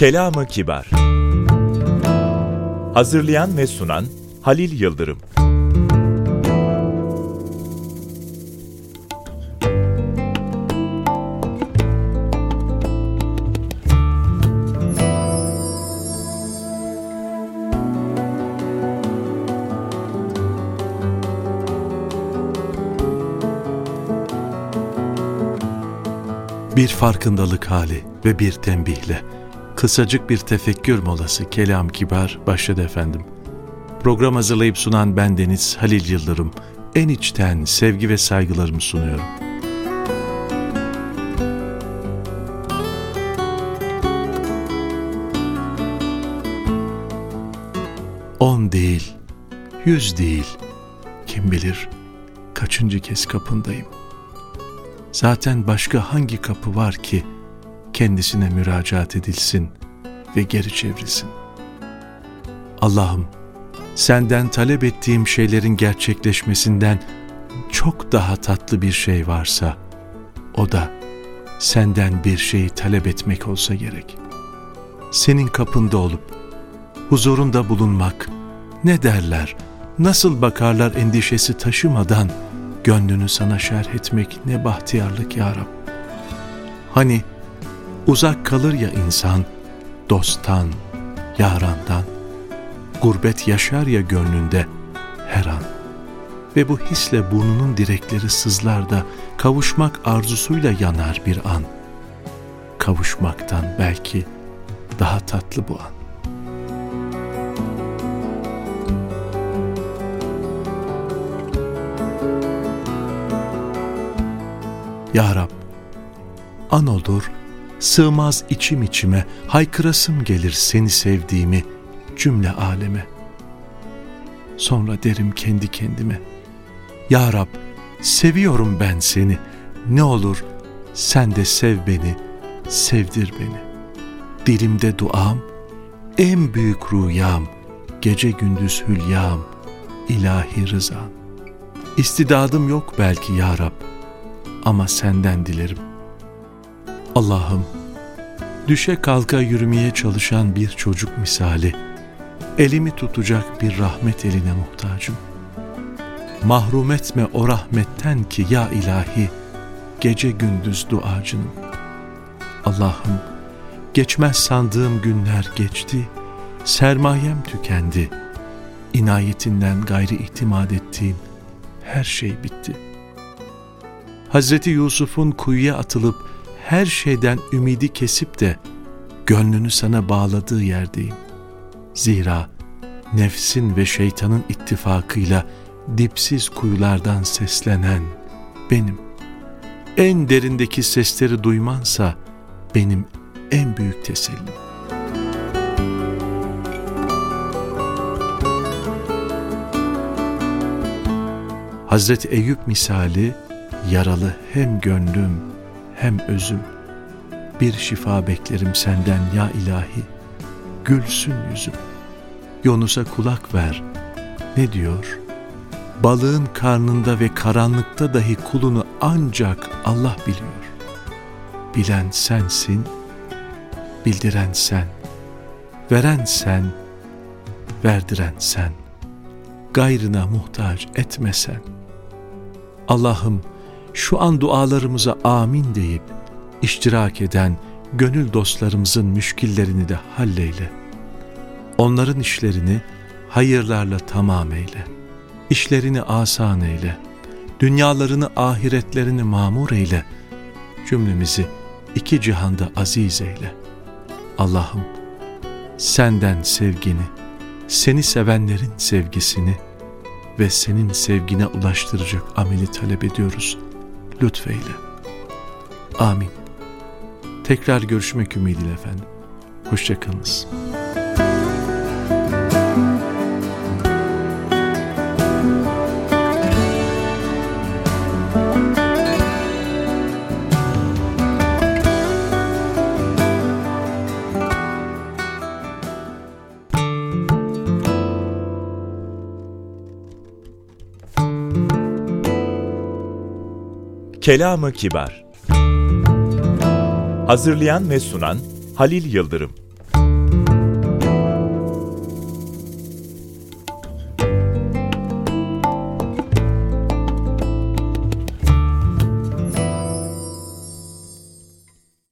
Kelam-ı Kibar. Hazırlayan ve sunan Halil Yıldırım. Bir farkındalık hali ve bir tembihle, kısacık bir tefekkür molası Kelam-ı Kibar başladı efendim. Program hazırlayıp sunan bendeniz Halil Yıldırım, en içten sevgi ve saygılarımı sunuyorum. On değil, 100 değil, kim bilir kaçıncı kez kapındayım. Zaten başka hangi kapı var ki kendisine müracaat edilsin ve geri çevrilsin? Allah'ım, senden talep ettiğim şeylerin gerçekleşmesinden çok daha tatlı bir şey varsa, o da senden bir şeyi talep etmek olsa gerek. Senin kapında olup huzurunda bulunmak, ne derler, nasıl bakarlar endişesi taşımadan gönlünü sana şerh etmek ne bahtiyarlık ya Rab. Hani uzak kalır ya insan, dosttan, yarandan, gurbet yaşar ya gönlünde her an. Ve bu hisle burnunun direkleri sızlar da kavuşmak arzusuyla yanar bir an. Kavuşmaktan belki daha tatlı bu an. Ya Rab, an olur, sığmaz içim içime, haykırasım gelir seni sevdiğimi cümle aleme. Sonra derim kendi kendime, Ya Rab, seviyorum ben seni, ne olur sen de sev beni, sevdir beni. Dilimde duam, en büyük rüyam, gece gündüz hülyam, ilahi rızan. İstidadım yok belki Ya Rab, ama senden dilerim. Allah'ım, düşe kalka yürümeye çalışan bir çocuk misali, elimi tutacak bir rahmet eline muhtacım. Mahrum etme o rahmetten ki ya ilahi, gece gündüz duacınım. Allah'ım, geçmez sandığım günler geçti, sermayem tükendi, inayetinden gayri itimat ettiğim her şey bitti. Hazreti Yusuf'un kuyuya atılıp her şeyden ümidi kesip de gönlünü sana bağladığı yerdeyim. Zira nefsin ve şeytanın ittifakıyla dipsiz kuyulardan seslenen benim. En derindeki sesleri duymansa benim en büyük tesellim. Hazreti Eyüp misali, yaralı hem gönlüm hem özüm, bir şifa beklerim senden ya ilahi, gülsün yüzüm. Yunus'a kulak ver, ne diyor? Balığın karnında ve karanlıkta dahi kulunu ancak Allah biliyor. Bilen sensin, bildiren sen, veren sen, verdiren sen, gayrına muhtaç etme sen. Allah'ım, şu an dualarımıza amin deyip iştirak eden gönül dostlarımızın müşkillerini de halleyle. Onların işlerini hayırlarla tamam eyle. İşlerini asan eyle. Dünyalarını, ahiretlerini mamur eyle. Cümlemizi iki cihanda aziz eyle. Allah'ım, senden sevgini, seni sevenlerin sevgisini ve senin sevgine ulaştıracak ameli talep ediyoruz. Lütfeyle. Amin. Tekrar görüşmek ümidiyle efendim. Hoşça kalınız. Kelam-ı Kibar. Hazırlayan ve sunan Halil Yıldırım.